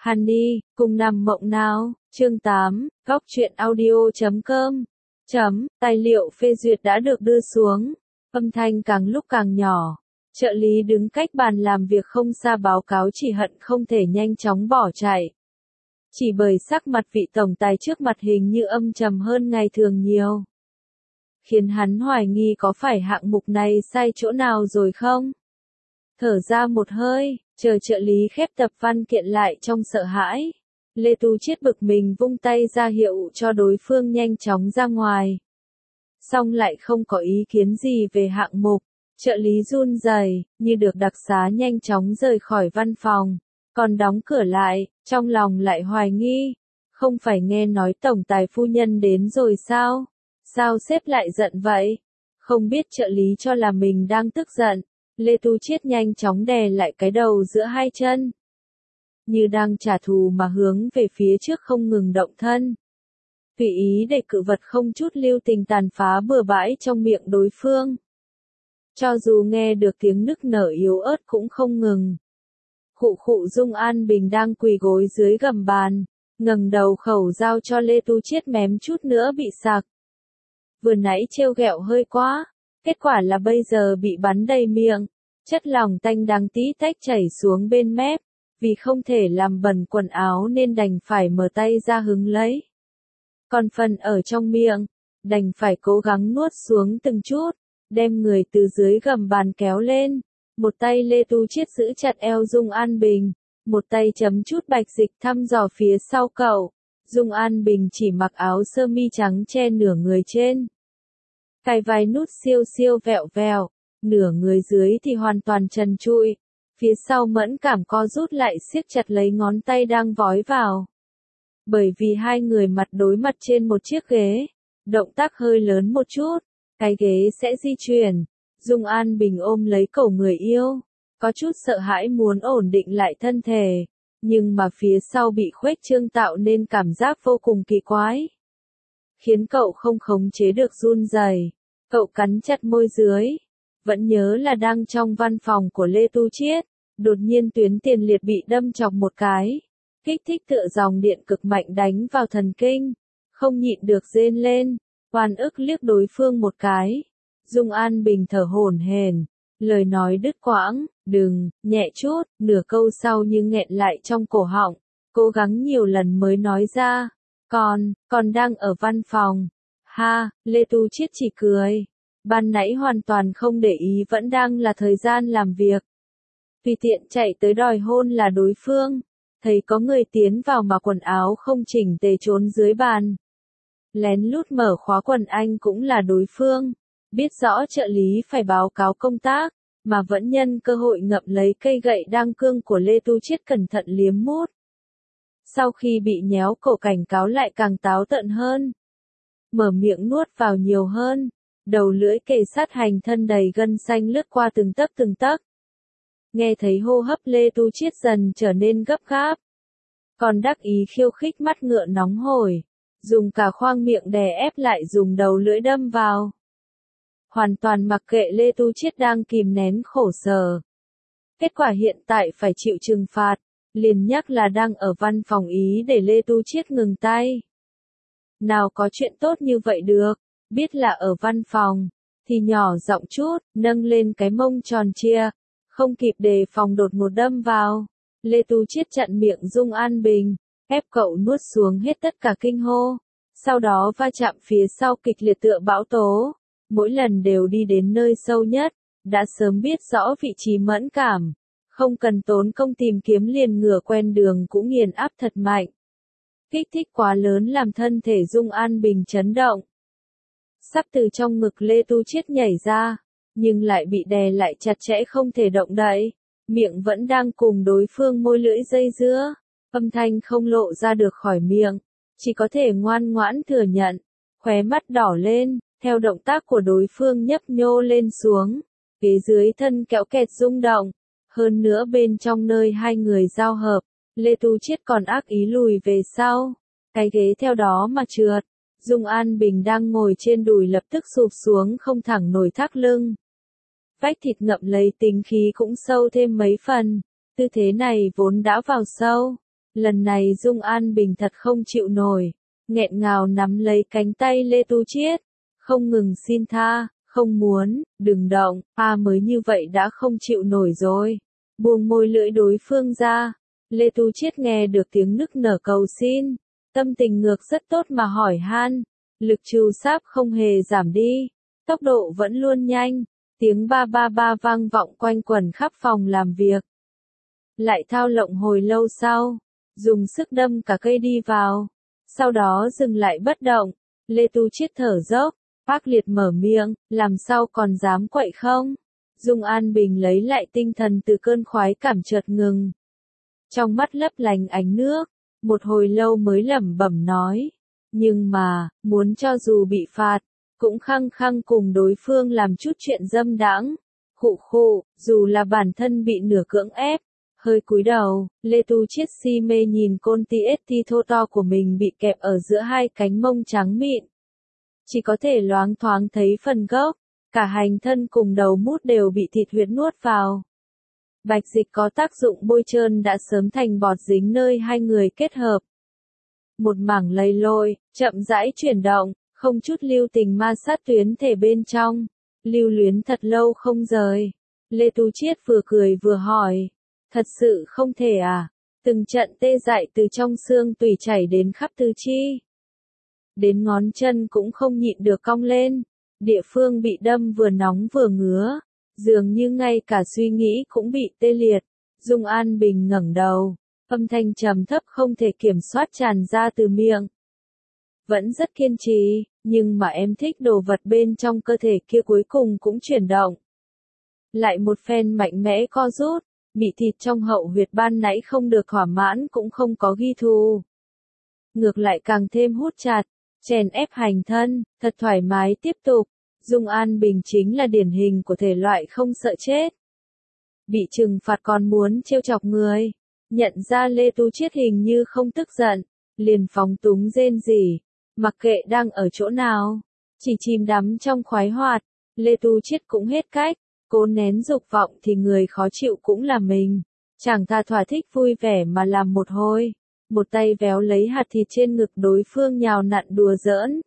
Honey, cùng nằm mộng nào, chương 8, góc truyện audio.com. Tài liệu phê duyệt đã được đưa xuống, âm thanh càng lúc càng nhỏ. Trợ lý đứng cách bàn làm việc không xa báo cáo chỉ hận không thể nhanh chóng bỏ chạy. Chỉ bởi sắc mặt vị tổng tài trước mặt hình như âm trầm hơn ngày thường nhiều. Khiến hắn hoài nghi có phải hạng mục này sai chỗ nào rồi không? Thở ra một hơi, chờ trợ lý khép tập văn kiện lại trong sợ hãi. Lê Tu Chiết bực mình vung tay ra hiệu cho đối phương nhanh chóng ra ngoài. Xong lại không có ý kiến gì về hạng mục, trợ lý run rẩy, như được đặc xá nhanh chóng rời khỏi văn phòng, còn đóng cửa lại, trong lòng lại hoài nghi. Không phải nghe nói tổng tài phu nhân đến rồi sao? Sao sếp lại giận vậy? Không biết trợ lý cho là mình đang tức giận. Lê Tu Chiết nhanh chóng đè lại cái đầu giữa hai chân. Như đang trả thù mà hướng về phía trước không ngừng động thân. Tùy ý để cự vật không chút lưu tình tàn phá bừa bãi trong miệng đối phương. Cho dù nghe được tiếng nức nở yếu ớt cũng không ngừng. Khụ Dung An Bình đang quỳ gối dưới gầm bàn, ngẩng đầu khẩu dao cho Lê Tu Chiết mém chút nữa bị sặc. Vừa nãy trêu ghẹo hơi quá. Kết quả là bây giờ bị bắn đầy miệng, chất lỏng tanh đắng tí tách chảy xuống bên mép, vì không thể làm bẩn quần áo nên đành phải mở tay ra hứng lấy. Còn phần ở trong miệng, đành phải cố gắng nuốt xuống từng chút, đem người từ dưới gầm bàn kéo lên. Một tay Lê Tu Chiết giữ chặt eo Dung An Bình, một tay chấm chút bạch dịch thăm dò phía sau cậu. Dung An Bình chỉ mặc áo sơ mi trắng che nửa người trên. Cài vai nút siêu siêu vẹo vẹo, nửa người dưới thì hoàn toàn trần trụi, phía sau mẫn cảm co rút lại siết chặt lấy ngón tay đang vói vào. Bởi vì hai người mặt đối mặt trên một chiếc ghế, động tác hơi lớn một chút, cái ghế sẽ di chuyển. Dung An Bình ôm lấy cổ người yêu, có chút sợ hãi muốn ổn định lại thân thể, nhưng mà phía sau bị khuếch trương tạo nên cảm giác vô cùng kỳ quái. Khiến cậu không khống chế được run rẩy. Cậu cắn chặt môi dưới, vẫn nhớ là đang trong văn phòng của Lê Tu Chiết, đột nhiên tuyến tiền liệt bị đâm chọc một cái, kích thích tựa dòng điện cực mạnh đánh vào thần kinh, không nhịn được rên lên, oan ức liếc đối phương một cái. Dung An Bình thở hổn hển, lời nói đứt quãng, đừng, nhẹ chút, nửa câu sau nhưng nghẹn lại trong cổ họng, cố gắng nhiều lần mới nói ra, còn đang ở văn phòng. Ha, Lê Tu Chiết chỉ cười. Ban nãy hoàn toàn không để ý vẫn đang là thời gian làm việc. Tùy tiện chạy tới đòi hôn là đối phương. Thấy có người tiến vào mà quần áo không chỉnh tề trốn dưới bàn. Lén lút mở khóa quần anh cũng là đối phương. Biết rõ trợ lý phải báo cáo công tác, mà vẫn nhân cơ hội ngậm lấy cây gậy đang cương của Lê Tu Chiết cẩn thận liếm mút. Sau khi bị nhéo cổ cảnh cáo lại càng táo tợn hơn. Mở miệng nuốt vào nhiều hơn, đầu lưỡi kề sát hành thân đầy gân xanh lướt qua từng tấc. Nghe thấy hô hấp Lê Tu Chiết dần trở nên gấp gáp. Còn đắc ý khiêu khích mắt ngựa nóng hổi, dùng cả khoang miệng đè ép lại dùng đầu lưỡi đâm vào. Hoàn toàn mặc kệ Lê Tu Chiết đang kìm nén khổ sở. Kết quả hiện tại phải chịu trừng phạt, liền nhắc là đang ở văn phòng ý để Lê Tu Chiết ngừng tay. Nào có chuyện tốt như vậy được, biết là ở văn phòng, thì nhỏ giọng chút, nâng lên cái mông tròn trịa, không kịp đề phòng đột ngột đâm vào. Lê Tu Chiết chặn miệng Dung An Bình, ép cậu nuốt xuống hết tất cả kinh hô, sau đó va chạm phía sau kịch liệt tựa bão tố, mỗi lần đều đi đến nơi sâu nhất, đã sớm biết rõ vị trí mẫn cảm, không cần tốn công tìm kiếm liền ngửa quen đường cũng nghiền áp thật mạnh. Kích thích quá lớn làm thân thể Dung An Bình chấn động. Sắp từ trong ngực Lê Tu Chiết nhảy ra, nhưng lại bị đè lại chặt chẽ không thể động đậy, miệng vẫn đang cùng đối phương môi lưỡi dây dưa, âm thanh không lộ ra được khỏi miệng, chỉ có thể ngoan ngoãn thừa nhận, khóe mắt đỏ lên, theo động tác của đối phương nhấp nhô lên xuống, phía dưới thân kéo kẹt rung động, hơn nữa bên trong nơi hai người giao hợp. Lê Tu Chiết còn ác ý lùi về sau, cái ghế theo đó mà trượt. Dung An Bình đang ngồi trên đùi lập tức sụp xuống không thẳng nổi thắt lưng. Vách thịt ngậm lấy tính khí cũng sâu thêm mấy phần, tư thế này vốn đã vào sâu, Lần này Dung An Bình thật không chịu nổi, nghẹn ngào nắm lấy cánh tay Lê Tu Chiết, không ngừng xin tha, không muốn, đừng động, mới như vậy đã không chịu nổi rồi. Buông môi lưỡi đối phương ra, Lê Tu Chiết nghe được tiếng nức nở cầu xin, tâm tình ngược rất tốt mà hỏi han, lực trù sáp không hề giảm đi, tốc độ vẫn luôn nhanh, tiếng ba ba ba vang vọng quanh quẩn khắp phòng làm việc. Lại thao lộng hồi lâu sau, dùng sức đâm cả cây đi vào, sau đó dừng lại bất động, Lê Tu Chiết thở dốc, ác liệt mở miệng, làm sao còn dám quậy không? Dung An Bình lấy lại tinh thần từ cơn khoái cảm chợt ngừng. Trong mắt lấp lánh ánh nước, một hồi lâu mới lẩm bẩm nói, nhưng mà, muốn cho dù bị phạt, cũng khăng khăng cùng đối phương làm chút chuyện dâm đãng. Khụ khụ, dù là bản thân bị nửa cưỡng ép, hơi cúi đầu, Lê Tu Chiết si mê nhìn côn TST thô to của mình bị kẹp ở giữa hai cánh mông trắng mịn. Chỉ có thể loáng thoáng thấy phần gốc, cả hành thân cùng đầu mút đều bị thịt huyết nuốt vào. Bạch dịch có tác dụng bôi trơn đã sớm thành bọt dính nơi hai người kết hợp. Một mảng lầy lội, chậm rãi chuyển động, không chút lưu tình ma sát tuyến thể bên trong, lưu luyến thật lâu không rời. Lê Tu Chiết vừa cười vừa hỏi, thật sự không thể à? Từng trận tê dại từ trong xương tủy chảy đến khắp tứ chi. Đến ngón chân cũng không nhịn được cong lên, địa phương bị đâm vừa nóng vừa ngứa, dường như ngay cả suy nghĩ cũng bị tê liệt. Dung An Bình ngẩng đầu, âm thanh trầm thấp không thể kiểm soát tràn ra từ miệng. Vẫn rất kiên trì, nhưng mà em thích đồ vật bên trong cơ thể kia cuối cùng cũng chuyển động. Lại một phen mạnh mẽ co rút, bị thịt trong hậu huyệt ban nãy không được thỏa mãn cũng không có ghi thù. Ngược lại càng thêm hút chặt, chèn ép hành thân, thật thoải mái tiếp tục. Dung An Bình chính là điển hình của thể loại không sợ chết. Bị trừng phạt còn muốn trêu chọc người. Nhận ra Lê Tu Chiết hình như không tức giận, liền phóng túng rên rỉ, mặc kệ đang ở chỗ nào, chỉ chìm đắm trong khoái hoạt. Lê Tu Chiết cũng hết cách, cố nén dục vọng thì người khó chịu cũng là mình. Chàng ta thỏa thích vui vẻ mà làm một hồi, một tay véo lấy hạt thịt trên ngực đối phương nhào nặn đùa giỡn.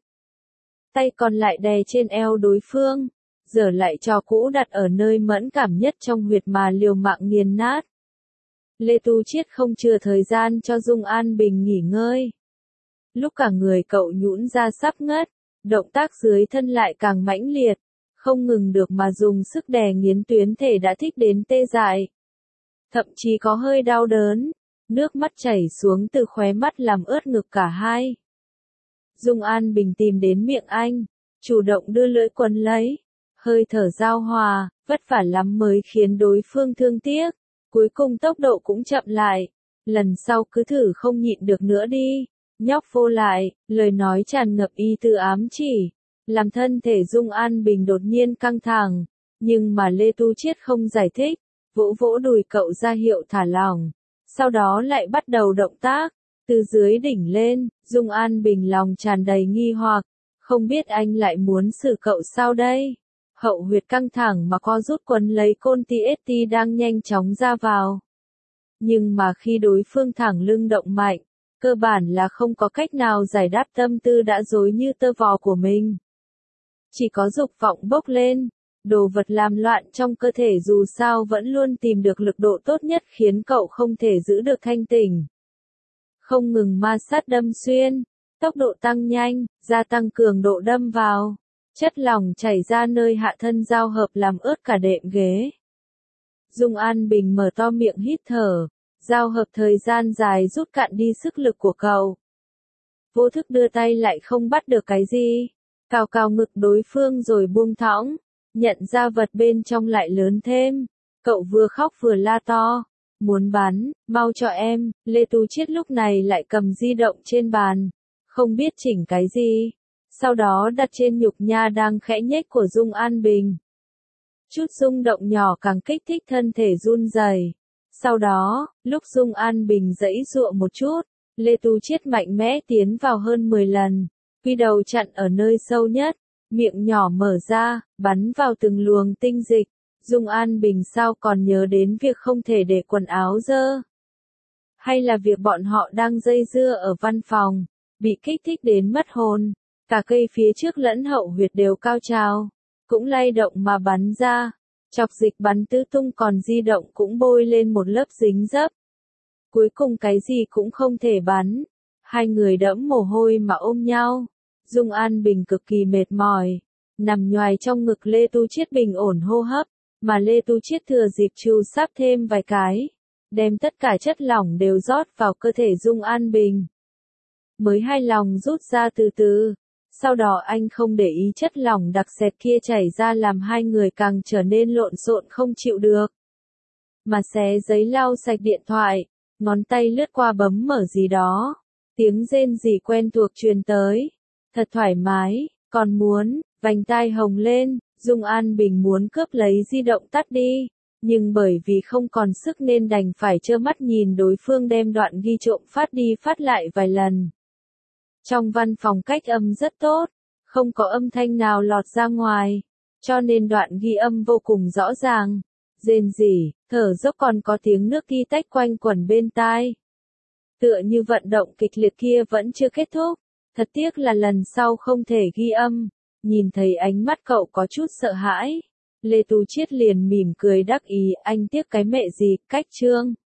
Tay còn lại đè trên eo đối phương, giở lại trò cũ đặt ở nơi mẫn cảm nhất trong huyệt mà liều mạng nghiền nát. Lê Tu Chiết không chừa thời gian cho Dung An Bình nghỉ ngơi. Lúc cả người cậu nhũn ra sắp ngất, động tác dưới thân lại càng mãnh liệt, không ngừng được mà dùng sức đè nghiến tuyến thể đã thích đến tê dại. Thậm chí có hơi đau đớn, nước mắt chảy xuống từ khóe mắt làm ướt ngực cả hai. Dung An Bình tìm đến miệng anh, chủ động đưa lưỡi quấn lấy, hơi thở giao hòa, vất vả lắm mới khiến đối phương thương tiếc, cuối cùng tốc độ cũng chậm lại, lần sau cứ thử không nhịn được nữa đi, nhóc vô lại, lời nói tràn ngập ý tứ ám chỉ, làm thân thể Dung An Bình đột nhiên căng thẳng, nhưng mà Lê Tu Chiết không giải thích, vỗ vỗ đùi cậu ra hiệu thả lỏng, sau đó lại bắt đầu động tác. Từ dưới đỉnh lên, Dung An Bình lòng tràn đầy nghi hoặc, không biết anh lại muốn xử cậu sao đây? Hậu huyệt căng thẳng mà co rút quấn lấy côn TST đang nhanh chóng ra vào. Nhưng mà khi đối phương thẳng lưng động mạnh, cơ bản là không có cách nào giải đáp tâm tư đã rối như tơ vò của mình. Chỉ có dục vọng bốc lên, đồ vật làm loạn trong cơ thể dù sao vẫn luôn tìm được lực độ tốt nhất khiến cậu không thể giữ được thanh tỉnh. Không ngừng ma sát đâm xuyên, tốc độ tăng nhanh, gia tăng cường độ đâm vào, chất lỏng chảy ra nơi hạ thân giao hợp làm ướt cả đệm ghế. Dung An Bình mở to miệng hít thở, giao hợp thời gian dài rút cạn đi sức lực của cậu. Vô thức đưa tay lại không bắt được cái gì, cào cào ngực đối phương rồi buông thõng, nhận ra vật bên trong lại lớn thêm, cậu vừa khóc vừa la to. Muốn bắn, mau cho em. Lê Tu Chiết lúc này lại cầm di động trên bàn, không biết chỉnh cái gì, sau đó đặt trên nhục nha đang khẽ nhếch của Dung An Bình. Chút rung động nhỏ càng kích thích thân thể run rẩy. Sau đó, lúc Dung An Bình giãy giụa một chút, Lê Tu Chiết mạnh mẽ tiến vào hơn 10 lần, quy đầu chặn ở nơi sâu nhất, miệng nhỏ mở ra, bắn vào từng luồng tinh dịch. Dung An Bình sao còn nhớ đến việc không thể để quần áo dơ. Hay là việc bọn họ đang dây dưa ở văn phòng, bị kích thích đến mất hồn, cả cây phía trước lẫn hậu huyệt đều cao trào, cũng lay động mà bắn ra, chọc dịch bắn tứ tung còn di động cũng bôi lên một lớp dính dấp. Cuối cùng cái gì cũng không thể bắn, hai người đẫm mồ hôi mà ôm nhau. Dung An Bình cực kỳ mệt mỏi, nằm nhoài trong ngực Lê Tu Chiết bình ổn hô hấp, mà Lê Tu Chiết thừa dịp trù sáp thêm vài cái, đem tất cả chất lỏng đều rót vào cơ thể Dung An Bình. Mới hai lòng rút ra từ từ, sau đó anh không để ý chất lỏng đặc sệt kia chảy ra làm hai người càng trở nên lộn xộn không chịu được. Mà xé giấy lau sạch điện thoại, ngón tay lướt qua bấm mở gì đó, tiếng rên rỉ quen thuộc truyền tới, thật thoải mái, còn muốn, vành tai hồng lên, Dung An Bình muốn cướp lấy di động tắt đi, nhưng bởi vì không còn sức nên đành phải trơ mắt nhìn đối phương đem đoạn ghi trộm phát đi phát lại vài lần. Trong văn phòng cách âm rất tốt, không có âm thanh nào lọt ra ngoài, cho nên đoạn ghi âm vô cùng rõ ràng, rên rỉ, thở dốc còn có tiếng nước ghi tách quanh quẩn bên tai. Tựa như vận động kịch liệt kia vẫn chưa kết thúc, thật tiếc là lần sau không thể ghi âm. Nhìn thấy ánh mắt cậu có chút sợ hãi, Lê Tu Chiết liền mỉm cười đắc ý, anh tiếc cái mẹ gì, cách chương.